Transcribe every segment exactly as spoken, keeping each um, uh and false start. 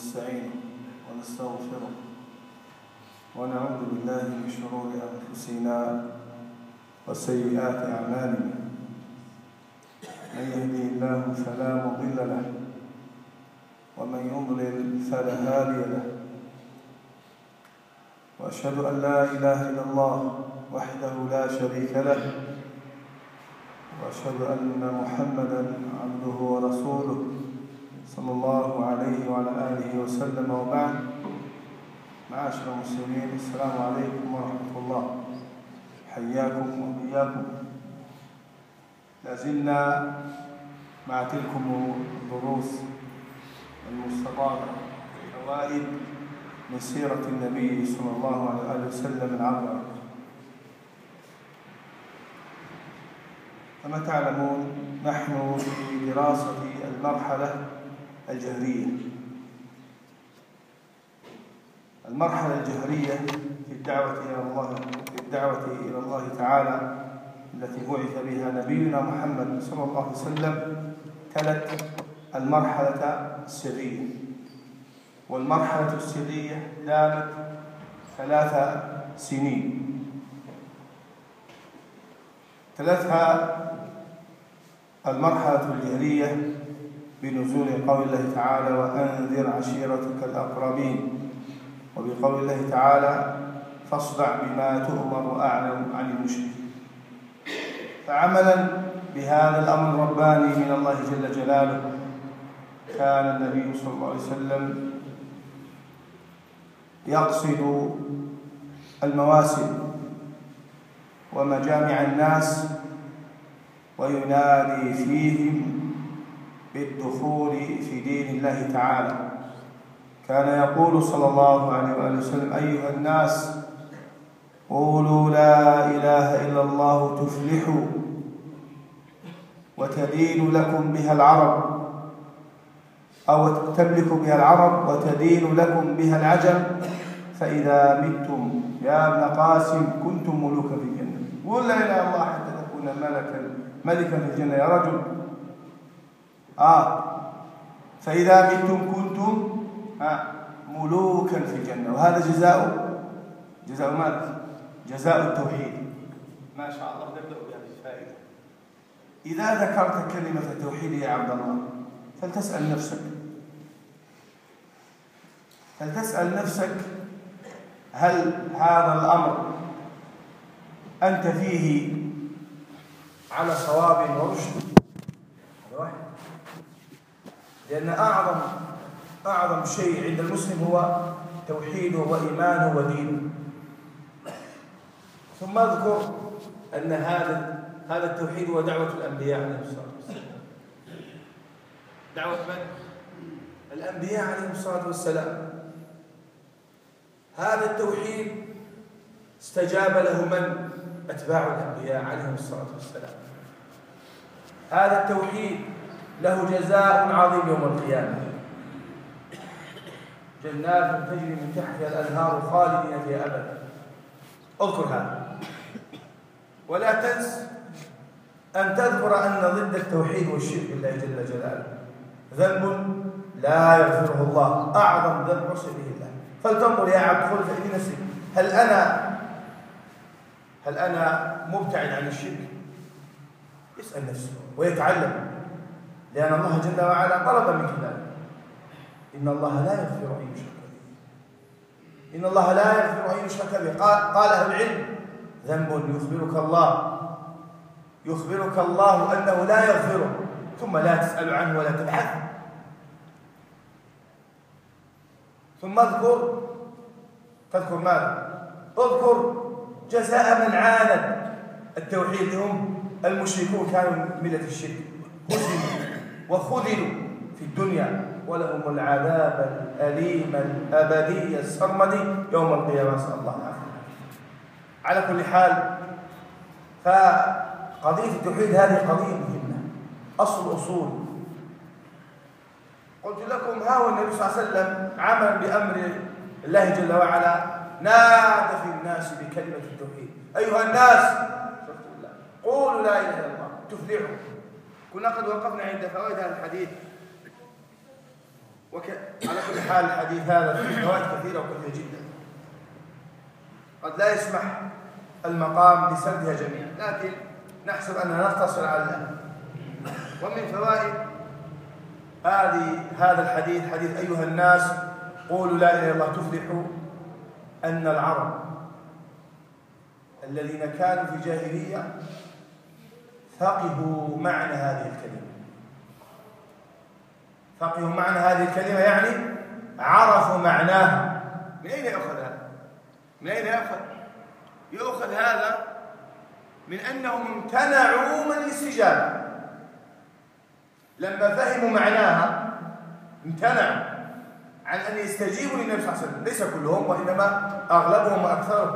ونستعينه ونستغفره ونعوذ بالله من شرور أنفسنا وسيئات أعمالنا. من يهدي الله فلا مضل له ومن يضلل فلا هادي له، وأشهد أن لا إله إلا الله وحده لا شريك له، وأشهد أن محمدًا عبده ورسوله صلى الله عليه وعلى آله وسلم، وبعد. معاشر المسلمين، السلام عليكم ورحمة الله، حياكم وبياكم. لازلنا مع تلكم الدروس المستطابة فوائد من سيرة النبي صلى الله عليه وسلم العبرة. كما تعلمون نحن في دراسة المرحلة الجهرية. المرحلة الجهرية في الدعوة إلى الله في الدعوة إلى الله تعالى التي بعث بها نبينا محمد صلى الله عليه وسلم تلت المرحلة السرية، والمرحلة السرية دامت ثلاث سنين. تلتها المرحلة الجهرية بنزول قول الله تعالى: وأنذر عشيرتك الأقربين، وبقول الله تعالى: فاصدع بما تؤمر وأعلم عن المشركين. فعملا بهذا الأمر الرباني من الله جل جلاله كان النبي صلى الله عليه وسلم يقصد المواسم ومجامع الناس وينادي فيهم بالدخول في دين الله تعالى. كان يقول صلى الله عليه وآله وسلم: أيها الناس قولوا لا إله إلا الله تفلحوا وتدين لكم بها العرب، أو تملك بها العرب وتدين لكم بها العجم، فإذا متم يا ابن قاسم كنتم ملوكا في الجنة. قل لا إله إلا الله حتى تكون ملكا ملكا في الجنة يا رجل. آه فإذا متم كنتم آه ملوكا في الجنة. وهذا جزاء جزاء ماذا؟ جزاء التوحيد. ما شاء الله، نبدأ بهذه الفائدة. إذا ذكرت كلمة التوحيد يا عبد الله فلتسأل نفسك فلتسأل نفسك هل هذا الأمر أنت فيه على صواب ورشد؟ هذا واحد. لأن أعظم أعظم شيء عند المسلم هو توحيده وإيمانه ودينه. ثم اذكر أن هذا هذا التوحيد هو دعوة الأنبياء عليهم الصلاة والسلام. دعوة من؟ الأنبياء عليهم الصلاة والسلام. هذا التوحيد استجاب له من؟ أتباع الأنبياء عليهم الصلاة والسلام. هذا التوحيد له جزاء عظيم يوم القيامة: جنات تجري من تحتها الأنهار خالدين فيها أبدا. اذكر هذا، ولا تنس أن تذكر أن ضد التوحيد والشرك بالله جل جلاله ذنب لا يغفره الله، أعظم ذنب عصي به الله. فلتنظر يا عبد خلف في نفسك، هل أنا هل أنا مبتعد عن الشرك؟ يسأل نفسه ويتعلم، لأن الله جل وعلا طلب منك ذلك. إن الله لا يغفر أن يشرك به إن الله لا يغفر أن يشرك به. قال, قال أهل العلم: ذنب يخبرك الله يخبرك الله أنه لا يغفره، ثم لا تسأل عنه ولا تبحث. ثم اذكر تذكر ماذا؟ اذكر جزاء من عاند التوحيد، هم المشركون، كانوا من ملة الشرك، هزموا وخذلوا في الدنيا، ولهم العذاب الأليم الأبدي السرمدي يوم القيامة، نسأل الله العافية. على كل حال، فقضية التوحيد هذه قضية مهمة، أصل أصول. قلت لكم ها هو النبي صلى الله عليه وسلم عمل بأمر الله جل وعلا، نادى في الناس بكلمة التوحيد: أيها الناس قولوا لا إله إلا الله تفلحوا. كنا قد وقفنا عند فوائد هذا الحديث. وك... على كل حال الحديث هذا فيه فوائد كثيرة وكثيرة جدا، قد لا يسمح المقام بسردها جميعا، لكن نحسب أننا نقتصر على الآن. ومن فوائد هذه هذا الحديث حديث أيها الناس قولوا لا إله إلا الله تفلحوا، أن العرب الذين كانوا في الجاهلية فقهوا معنى هذه الكلمة، فقهوا معنى هذه الكلمة يعني عرفوا معناها. من أين يأخذ هذا؟ من أين يأخذ؟ يأخذ هذا من أنهم امتنعوا من الاستجابة، لما فهموا معناها امتنعوا عن أن يستجيبوا للنبي صلى الله عليه وسلم، ليس كلهم وإنما أغلبهم وأكثرهم.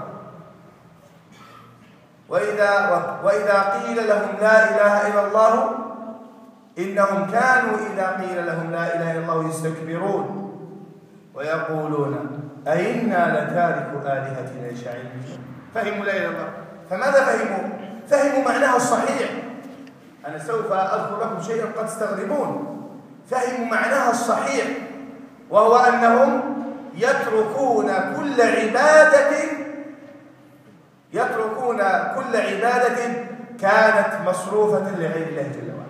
وإذا, وإذا قيل لهم لا إله إلا الله إنهم كانوا إذا قيل لهم لا إله إلا الله يستكبرون ويقولون أئنا لتاركوا آلهتنا لشاعر مجنون. فهموا لا إله إلا الله، فماذا فهموا؟ فهموا معناه الصحيح. أنا سوف أذكر لكم شيئا قد تستغربون. فهموا معناها الصحيح، وهو أنهم يتركون كل عبادة يتركون كل عبادة كانت مصروفة لغير الله جل وعلا.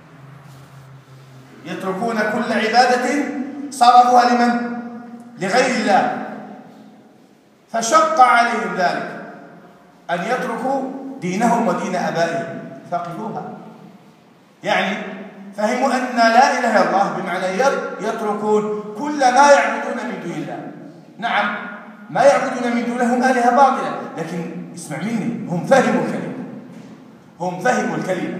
يتركون كل عبادة صرفوها لمن؟ لغير الله. فشق عليهم ذلك أن يتركوا دينهم ودين آبائهم، فقهوها. يعني فهموا أن لا إله إلا الله بمعنى يتركون كل ما يعبدون من دون الله. نعم، ما يعبدون من دونهم آلهة باطلة، لكن اسمع مني، هم فهموا الكلمة، هم فهموا الكلمة.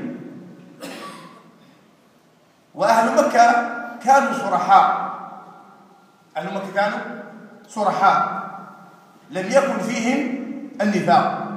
وأهل مكة كانوا صرحاء، أهل مكة كانوا صرحاء، لم يكن فيهم النفاق.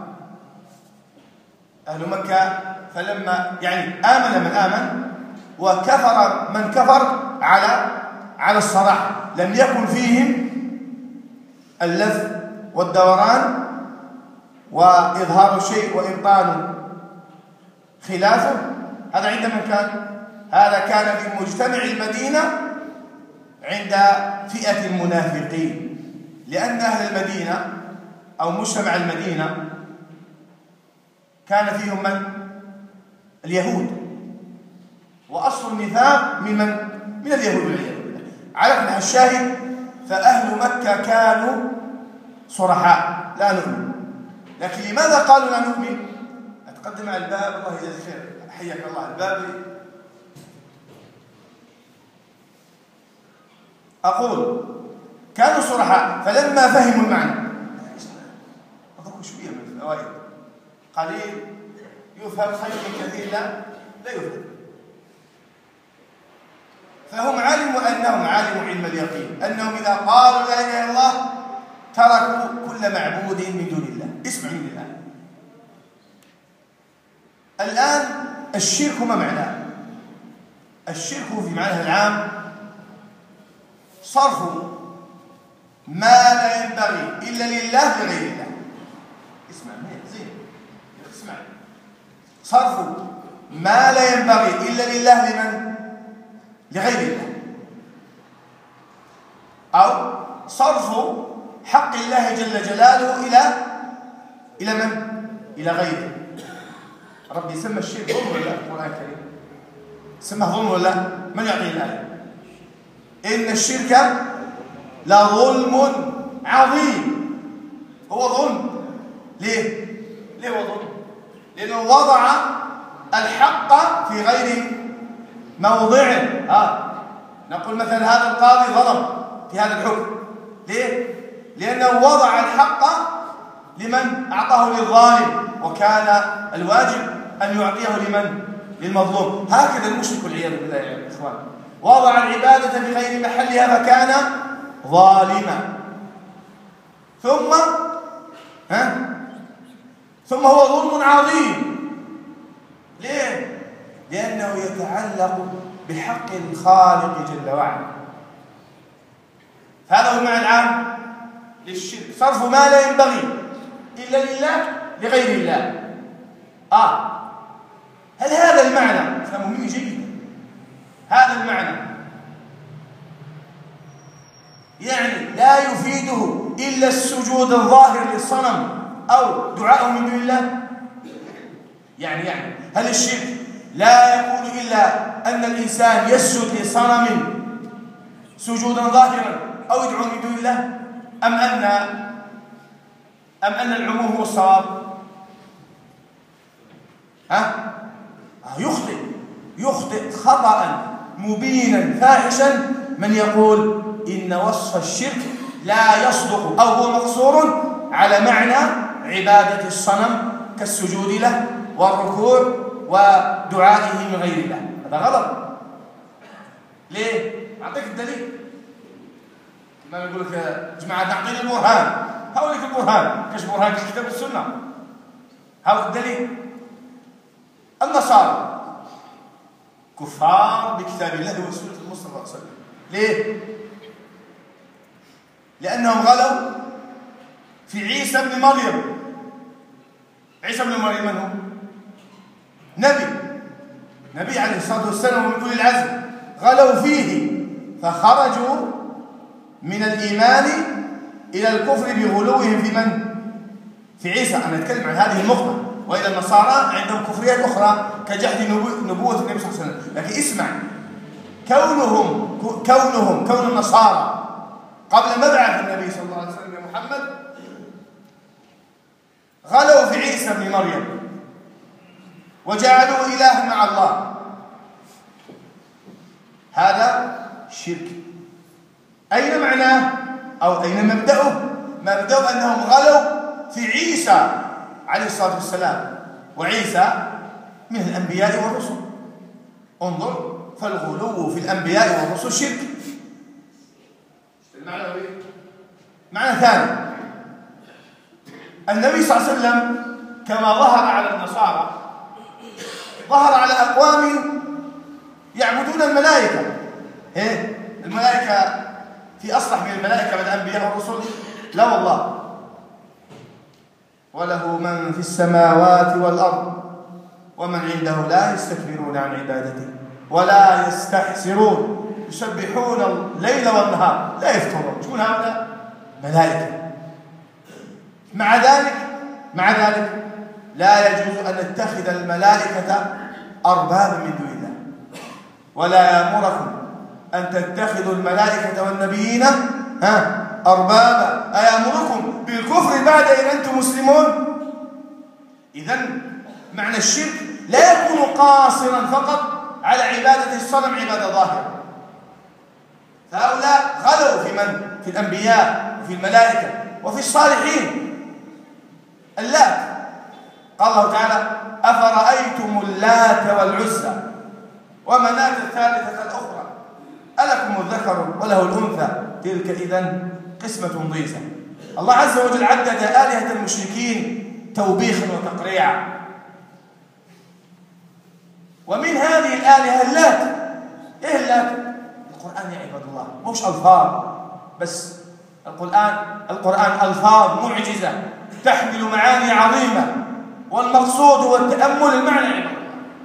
أهل مكة فلما يعني آمن من آمن وكفر من كفر على على الصراحة، لم يكن فيهم اللف والدوران وإظهار الشيء وإبطال خلافه. هذا عند من كان؟ هذا كان في مجتمع المدينة عند فئة المنافقين، لأن أهل المدينة أو مجتمع المدينة كان فيهم من؟ اليهود، وأصل النفاق من من؟ من اليهود والعياذ بالله. على كل الشاهد، فأهل مكة كانوا صرحاء لا نؤمن. لكن لماذا قالوا لا نؤمن؟ أتقدم على الباب، الله يجزاك خير، حياك الله. الباب أقول كانوا صرحاء، فلما فهموا المعنى أضربوا شوية من الفوائد، قليل يفهم خير من كثير لا لا يفهم. فهم علموا أنهم علموا علم اليقين أنهم إذا قالوا لا إله إلا الله تركوا كل معبود من دون الله. اسمع مني الآن. الآن الشرك ما معناه؟ الشرك في معناه العام صرف ما لا ينبغي إلا لله لغير الله. اسمع مني زين، اسمع. صرف ما لا ينبغي إلا لله لمن؟ لغير الله. أو صرف حق الله جل جلاله إلى إلى من؟ إلى غيره. ربي يسمى الشرك ظلم ولا القرآن الكريم؟ سماه ظلم ولا؟ من يعطيه الآية؟ إن الشرك لظلم عظيم. هو ظلم. ليه؟ ليه هو ظلم؟ لأنه وضع الحق في غير موضعه. آه. نقول مثلا هذا القاضي ظلم في هذا الحكم. ليه؟ لأنه وضع الحق لمن أعطاه للظالم، وكان الواجب أن يعطيه لمن؟ للمظلوم. هكذا المشرك والعياذ بالله يا إخوان، وضع العبادة في غير محلها فكان ظالما. ثم ها ثم هو ظلم عظيم. ليه؟ لأنه يتعلق بحق الخالق جل وعلا. هذا هو المعنى العام للشرك، صرف ما لا ينبغي إلا لله لغير الله. آه هل هذا المعنى؟ فهموا مني جيدا. هذا المعنى يعني لا يفيده إلا السجود الظاهر للصنم أو دعاءه من دون الله. يعني يعني هل الشرك لا يكون إلا أن الإنسان يسجد لصنم سجودا ظاهرا أو يدعو من دون الله، أم أن أم أن العموم هو الصواب؟ ها؟ يخطئ يخطئ خطأ مبينا فاحشا من يقول إن وصف الشرك لا يصدق أو هو مقصور على معنى عبادة الصنم كالسجود له والركوع ودعائه من غير الله. هذا غلط. ليه؟ أعطيك الدليل. ما يقول لك يا جماعة نعطيني البرهان، هقول لك البرهان كش برهان الكتاب والسنة. هاو الدليل. النصارى كفار بكتاب الله وسنة المصطفى صلى الله عليه وسلم. ليه؟ لأنهم غلوا في عيسى ابن مريم. عيسى ابن مريم من هو؟ نبي نبي عليه الصلاة والسلام ومن أولي العزم. غلوا فيه فخرجوا من الإيمان إلى الكفر بغلوهم في من؟ في عيسى. أنا أتكلم عن هذه النقطة. وإلى النصارى عندهم كفريات أخرى كجحد نبوة النبي صلى الله عليه وسلم. لكن اسمع، كونهم كونهم كون النصارى قبل مبعث النبي صلى الله عليه وسلم يا محمد غلوا في عيسى ابن مريم وجعلوا إله مع الله. هذا شرك. أين معناه أو أين مبدأه؟ مبدأه أنهم غلوا في عيسى عليه الصلاة والسلام، وعيسى من الأنبياء والرسل. انظر، فالغلو في الأنبياء والرسل شرك. المعنى هو إيه؟ معنى ثاني، النبي صلى الله عليه وسلم كما ظهر على النصارى ظهر على أقوام يعبدون الملائكة. إيه؟ الملائكة في أصلح من الملائكة من الأنبياء والرسل؟ لا والله. وله من في السماوات والأرض ومن عنده لا يستكبرون عن عبادته ولا يستحسرون يسبحون الليل والنهار لا يفترون. شكون هؤلاء؟ ملائكة. مع ذلك مع ذلك لا يجوز أن نتخذ الملائكة أربابا من دون الله، ولا يأمركم أن تتخذوا الملائكة والنبيين ها أربابا، أيأمركم بالكفر بعد إن أنتم مسلمون؟ إذن معنى الشرك لا يكون قاصرا فقط على عبادة الصنم عبادة ظاهرة. فهؤلاء غلوا في من؟ في الأنبياء وفي الملائكة وفي الصالحين. اللات، قال الله تعالى أفرأيتم اللات والعزى ومناة الثالثة الأخرى ألكم الذكر وله الأنثى تلك إذن قسمة ضيزى. الله عز وجل عدد آلهة المشركين توبيخا وتقريعا، ومن هذه الآلهة اللات. إيه اللات؟ القرآن يا عباد الله مش ألفاظ بس، القرآن القرآن ألفاظ معجزة تحمل معاني عظيمة، والمقصود هو التأمل المعنى عباد الله.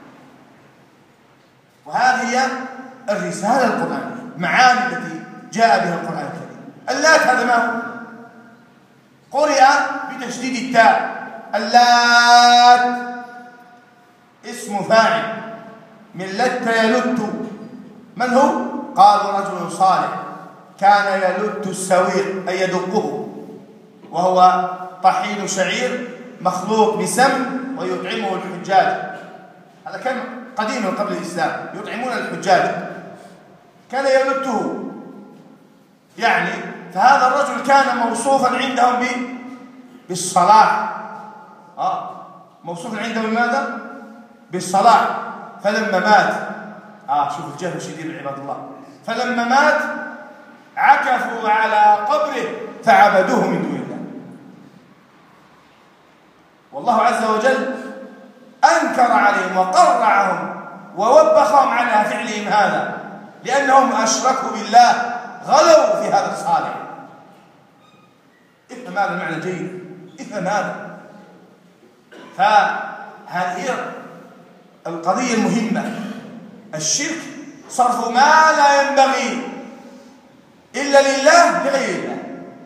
وهذه هي الرسالة القرآنية، معاني التي جاء بها القرآن الكريم. اللات هذا ما هو؟ قرئ بتشديد التاء. اللات اسم فاعل من لت يلت. من هو؟ قال رجل صالح كان يلت السويق أي يدقه، وهو طحين شعير مخلوط بسم ويطعمه الحجاج. هذا كان قديما قبل الإسلام يطعمون الحجاج، كان يلته يعني. فهذا الرجل كان موصوفا عندهم بالصلاح. آه موصوفا عندهم بماذا؟ بالصلاح. فلما مات آه شوف الجهل الشديد عباد الله، فلما مات عكفوا على قبره فعبدوه من دون الله. والله عز وجل أنكر عليهم وقرعهم ووبخهم على فعلهم هذا، لأنهم أشركوا بالله، غلوا في هذا الصالح. افهم هذا المعنى جيد، افهم هذا. فهذه هي القضية المهمة. الشرك صرف ما لا ينبغي إلا لله لغير الله.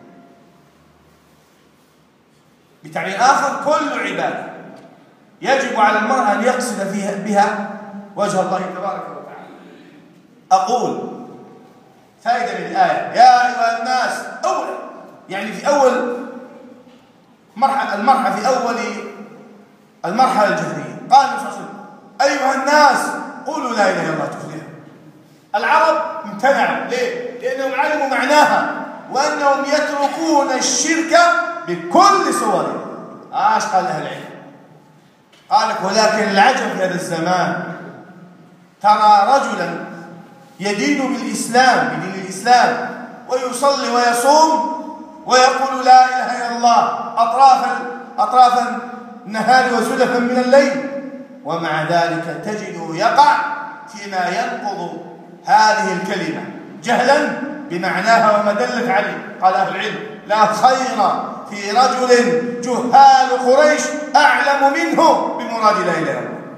بتعبير آخر كل عبادة يجب على المرء أن يقصد فيها بها وجه الله تبارك وتعالى. أقول فائدة من الآية يا أيها الناس أولا، يعني في أول مرحلة المرحلة في أول المرحلة الجهرية قال النبي صلى الله عليه وسلم أيها الناس قولوا لا إله إلا الله تفلحوا. العرب امتنعوا، ليه؟ لأنهم علموا معناها وأنهم يتركون الشرك بكل صوره. ايش قال أهل العلم؟ قال لك ولكن العجب في هذا الزمان ترى رجلا يدين بالإسلام بدين الإسلام ويصلي ويصوم ويقول لا إله إلا الله أطراف أطراف النهار وزلفا من الليل، ومع ذلك تجده يقع فيما ينقض هذه الكلمة جهلا بمعناها وما دلت عليه. قال أهل العلم لا خير في رجل جهال قريش أعلم منه بمراد لا إله إلا الله.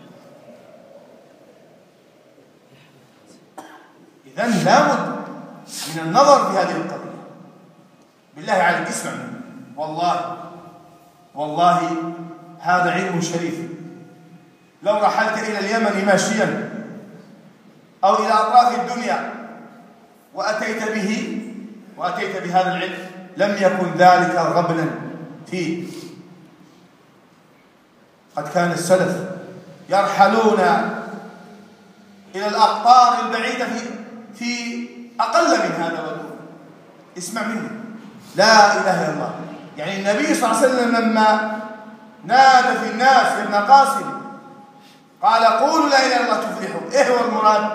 إذن لابد من النظر في هذه القضية. بالله عليك اسمع مني، والله والله هذا علم شريف. لو رحلت إلى اليمن ماشيا أو إلى أطراف الدنيا وأتيت به وأتيت بهذا العلم لم يكن ذلك غبنا فيه. قد كان السلف يرحلون إلى الأقطار البعيدة في في أقل من هذا والدون. اسمع مني، لا إله إلا الله. يعني النبي صلى الله عليه وسلم لما نادى في الناس يا ابن قاسم قال قولوا لا إله إلا الله تفلحوا. إيه هو المراد؟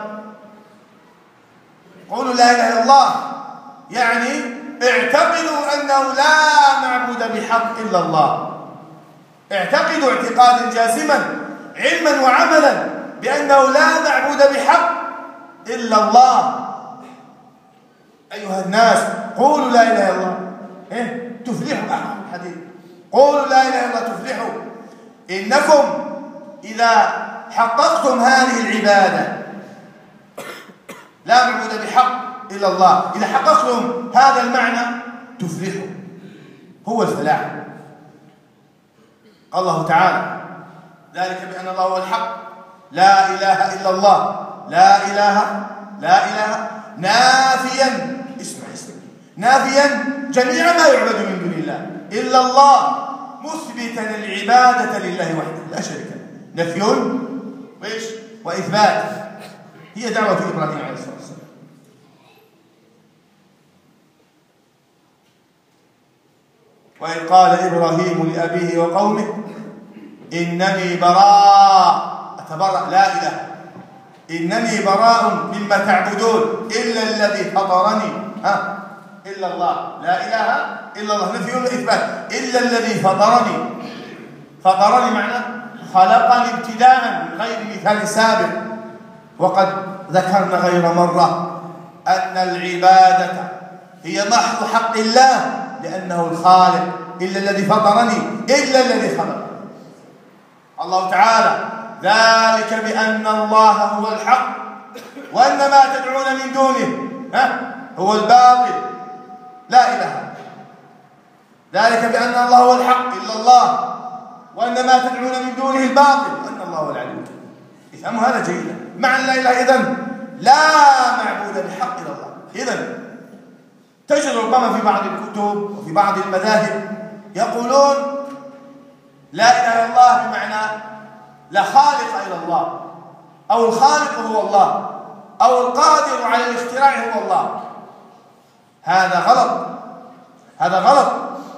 قولوا لا إله إلا الله يعني اعتقدوا أنه لا معبود بحق إلا الله. اعتقدوا اعتقادا جازما علما وعملا بأنه لا معبود بحق إلا الله. أيها الناس قولوا لا إله إلا الله إيه؟ تفلحوا. أحد الحديث قولوا لا إله إلا الله تفلحوا. إنكم إذا حققتم هذه العبادة لا معبود بحق إلا الله، إذا حققتم هذا المعنى تفلحوا. هو الفلاح. قال الله تعالى ذلك بأن الله هو الحق لا إله إلا الله. لا إله لا إله نافيا، اسمع اسمع نافيا جميع ما يعبد من دون الله إلا الله، مثبتا العبادة لله وحده لا شريك له. نفي وإيش وإثبات. هي دعوة إبراهيم عليه الصلاة والسلام. وإذ قال إبراهيم لأبيه وقومه إنني براء أتبرأ لا إله إنني براء مما تعبدون إلا الذي فطرني ها إلا الله. لا إله إلا الله نفي وإثبات. إلا الذي فطرني. فطرني معنى خلقني ابتداء من غير مثال سابق. وقد ذكرنا غير مرة أن العبادة هي محض حق الله لأنه الخالق. إلا الذي فطرني إلا الذي خلق. الله تعالى ذلك بأن الله هو الحق وأن ما تدعون من دونه ها هو الباطل لا إله. ذلك بأن الله هو الحق إلا الله وأن ما تدعون من دونه الباطل وأن الله هو العلي الكبير. افهموا هذا جيدا. معنى لا إله إذن لا معبود بحق إلا الله. إذن تجد ربما في بعض الكتب وفي بعض المذاهب يقولون لا إله إلا الله بمعنى لا خالق إلا الله أو الخالق هو الله أو القادر على الاختراع هو الله. هذا غلط. هذا غلط.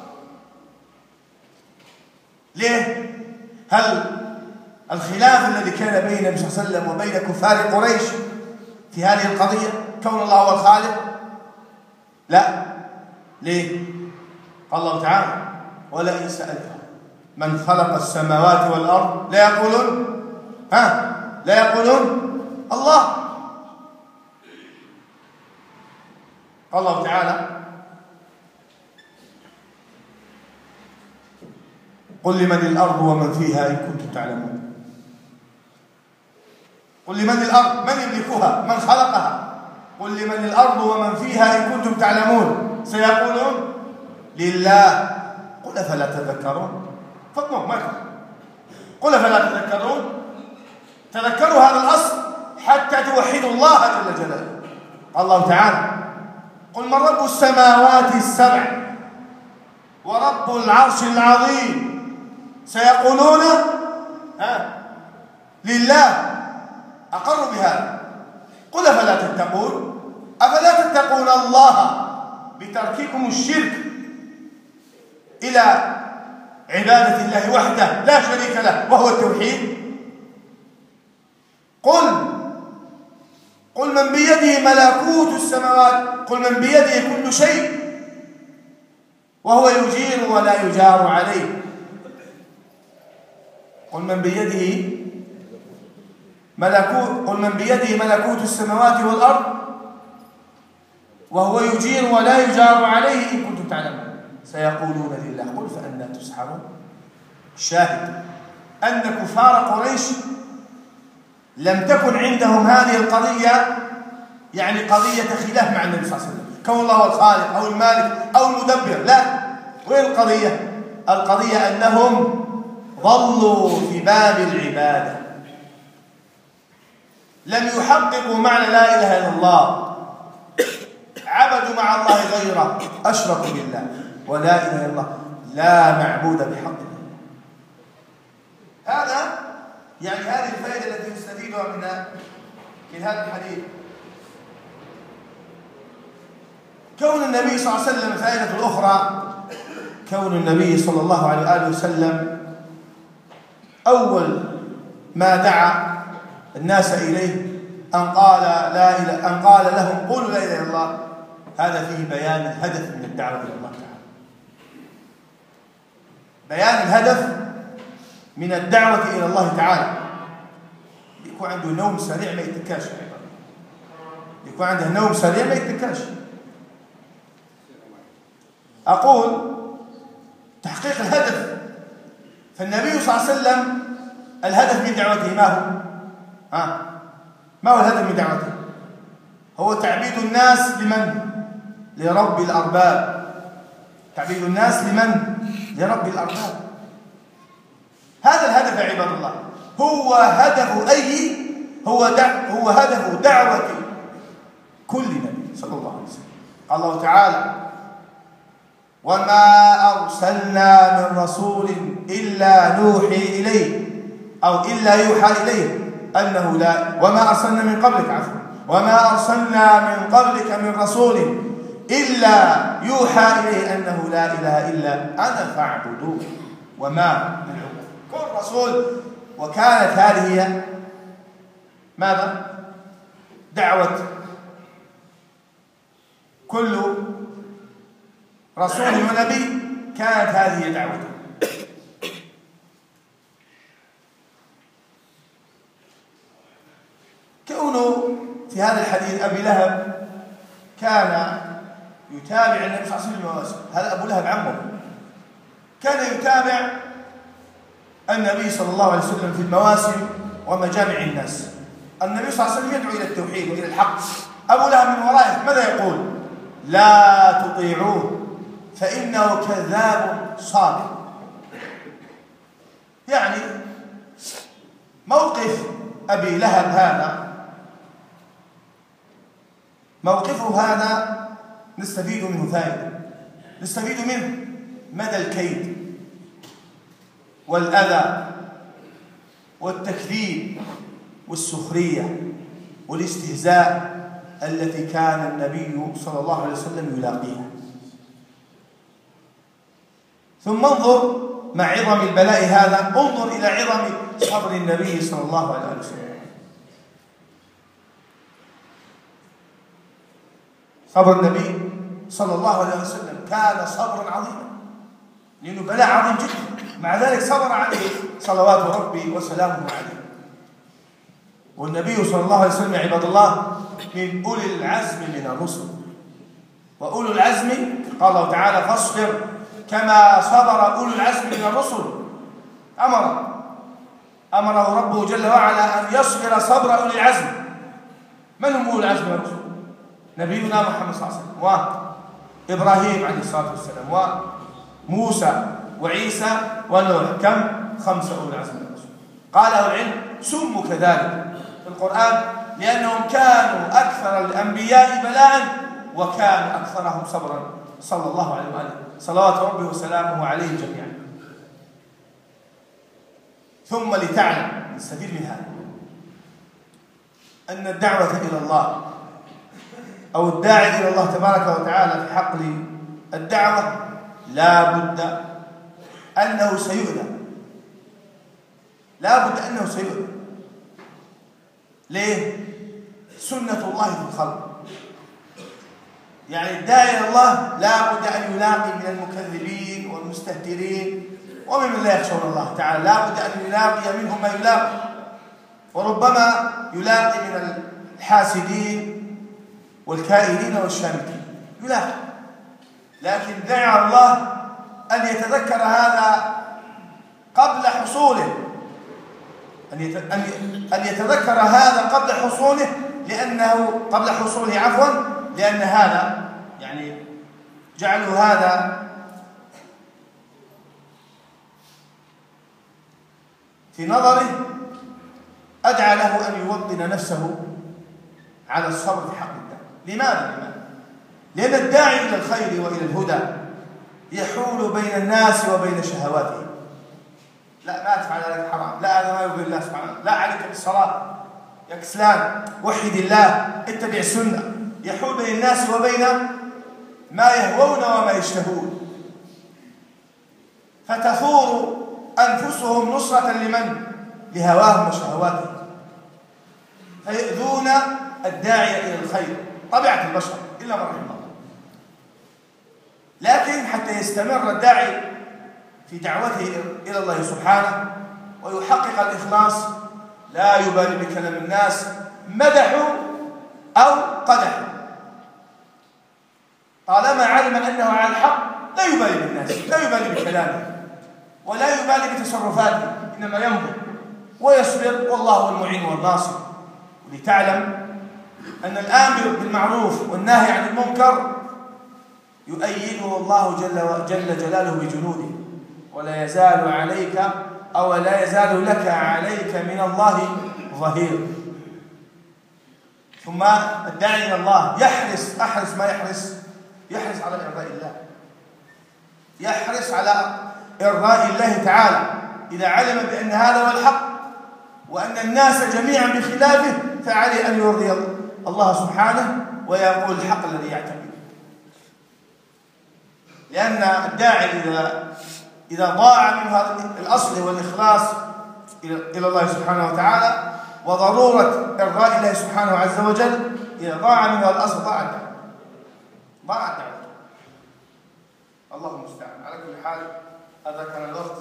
ليه؟ هل الخلاف الذي كان بين النبي صلى الله عليه وسلم وبين كفار قريش في هذه القضية كون الله هو الخالق؟ لا. ليه؟ قال الله تعالى ولئن سألتهم من خلق السماوات والأرض لا يقولون ها لا يقولون الله. قال الله تعالى قل لمن الأرض ومن فيها إن كنتم تعلمون. قل لمن الأرض من يملكها من خلقها قل لمن الأرض ومن فيها إن كنتم تعلمون سيقولون لله قل أفلا تذكرون. فضلوا ما قل أفلا تذكرون. تذكروا هذا الأصل حتى توحدوا الله جل جلاله. قال الله تعالى قل من رب السماوات السبع ورب العرش العظيم سيقولون ها لله. أقروا بهذا. قل أفلا تتقون. أفلا تتقون الله بترككم الشرك إلى عبادة الله وحده لا شريك له وهو التوحيد. قل قل من بيده ملكوت السماوات قل من بيده كل شيء وهو يجير ولا يجار عليه. قل من بيده ملكوت قل من بيده ملكوت السماوات والأرض وهو يجير ولا يجار عليه إن كنتم تعلمون سيقولون لله قل فأنى تسحرون. الشاهد أن كفار قريش لم تكن عندهم هذه القضية، يعني قضية خلاف مع النبي صلى الله عليه وسلم كون الله هو الخالق أو المالك أو المدبر، لا. وين القضية؟ القضية أنهم ظلوا في باب العبادة، لم يحققوا معنى لا إله إلا الله، عبدوا مع الله غيره، أشركوا بالله. ولا إله إلا الله لا معبود بحق. هذا يعني هذه الفائدة التي نستفيدها من من هذا الحديث. كون النبي صلى الله عليه وسلم فائدة الأخرى كون النبي صلى الله عليه وآله وسلم أول ما دعا الناس إليه أن قال لا إله أن قال لهم قولوا لا إله إلا الله. هذا فيه بيان الهدف من الدعوة إلى الله تعالى، بيان الهدف من الدعوة إلى الله تعالى. يكون عنده نوم سريع ما يتكاش، يكون عنده نوم سريع ما يتكاش. أقول تحقيق الهدف. فالنبي صلى الله عليه وسلم الهدف من دعوته ما هو؟ ها؟ ما هو الهدف من دعوته؟ هو تعبيد الناس لمن؟ لرب الأرباب. تعبيد الناس لمن؟ لرب الأرباب. هذا الهدف يا عباد الله، هو هدف أي هو دع هو هدف دعوة كل نبي صلى الله عليه وسلم. قال الله تعالى وما أرسلنا من رسول إلا نوحي إليه أو إلا يوحى إليه أنه لا وما أرسلنا من قبلك عفوا وما أرسلنا من قبلك من رسول إلا يوحى إليه أنه لا إله إلا أنا فاعبدون. وما من كل رسول. وكانت هذه هي ماذا؟ دعوة كل رسول ونبي، كانت هذه هي دعوته. كونه في هذا الحديث أبي لهب كان يتابع النبي صلى الله عليه وسلم. هذا أبو لهب عمه كان يتابع النبي صلى الله عليه وسلم في المواسم ومجامع الناس. النبي صلى الله عليه وسلم يدعو إلى التوحيد وإلى الحق. أبو لهب من ورائه ماذا يقول؟ لا تطيعوه فإنه كذاب صادق. يعني موقف أبي لهب هذا موقفه هذا نستفيد منه فائدة. نستفيد منه مدى الكيد والأذى والتكذيب والسخرية والاستهزاء التي كان النبي صلى الله عليه وسلم يلاقيها. ثم انظر مع عظم البلاء هذا، انظر إلى عظم صبر النبي صلى الله عليه وسلم. صبر النبي صلى الله عليه وسلم كان صبرا عظيما، لأنه بلاء عظيم جدا، مع ذلك صبر عليه صلوات ربي وسلامه عليه. والنبي صلى الله عليه وسلم عباد الله من أولي العزم من الرسل. وأولو العزم قال الله تعالى فاصبر كما صبر أولو العزم من الرسل. أمر أمره ربه جل وعلا أن يصبر صبر أولي العزم. من هم أولو العزم من الرسل؟ نبينا محمد صلى الله عليه وسلم وإبراهيم عليه الصلاة والسلام وموسى وعيسى ونوح، كم؟ خمسة أولي العزم من الرسل. قال أهل العلم سموا كذلك في القرآن لأنهم كانوا أكثر الأنبياء بلاء وكان أكثرهم صبرا صلى الله عليه وآله صلوات ربه وسلامه عليهم جميعا. ثم لتعلم نستفيد من هذا أن الدعوة إلى الله أو الداعي إلى الله تبارك وتعالى في حقل الدعوة لا بد أنه سيؤذى، لا بد أنه سيؤذى. ليه؟ سنة الله في الخلق. يعني الداعي إلى الله لا بد أن يلاقي من المكذبين والمستهترين وممن لا يخشون الله تعالى، لا بد أن يلاقي منهم ما يلاقي، وربما يلاقي من الحاسدين والكائنين والشامتين يلاقي. لكن دعا الله أن يتذكر هذا قبل حصوله، أن يتذكر هذا قبل حصوله لأنه قبل حصوله عفوا لأن هذا يعني جعلوا هذا في نظره أدعى له أن يوطن نفسه على الصبر في حق الله. لماذا؟ لماذا؟ لأن الداعي إلى الخير وإلى الهدى يحول بين الناس وبين شهواتهم. لا ما تفعل ذلك حرام، لا هذا ما يرضي الله سبحانه، لا عليك بالصلاة يا كسلان، وحد الله، اتبع السنة. يحول بين الناس وبين ما يهوون وما يشتهون، فتثور أنفسهم نصرة لمن؟ لهواهم وشهواتهم، فيؤذون الداعي إلى الخير، طبيعة البشر إلا من رحم الله. لكن حتى يستمر الداعي في دعوته إلى الله سبحانه ويحقق الإخلاص لا يبالي بكلام الناس مدحوا أو قدحوا، طالما علم أنه على الحق لا يبالي بالناس، لا يبالي بكلامه ولا يبالي بتصرفاته، إنما ينظر ويصبر والله هو المعين والناصر. ولتعلم أن الآمر بالمعروف والناهي عن المنكر يؤيده الله جل, جل جلاله بجنوده، ولا يزال عليك أو لا يزال لك عليك من الله ظهير. ثم الداعي إلى الله يحرص أحرص ما يحرص يحرص على إرضاء الله، يحرص على إرضاء الله تعالى إذا علم بأن هذا هو الحق وأن الناس جميعا بخلافه، فعليه أن يرضي الله سبحانه ويقول الحق الذي يعتقد. لأن الداعي إذا إذا ضاع منه هذا الأصل والإخلاص إلى الله سبحانه وتعالى وضرورة إرضاء الله سبحانه عز وجل، إذا ضاع منه الأصل ضاع الدعوة، ضاع الدعوة. الله المستعان. على كل حال هذا كان الوقت.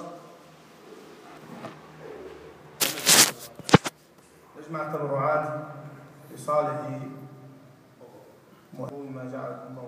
نجمع التبرعات لصالح ما جعل الله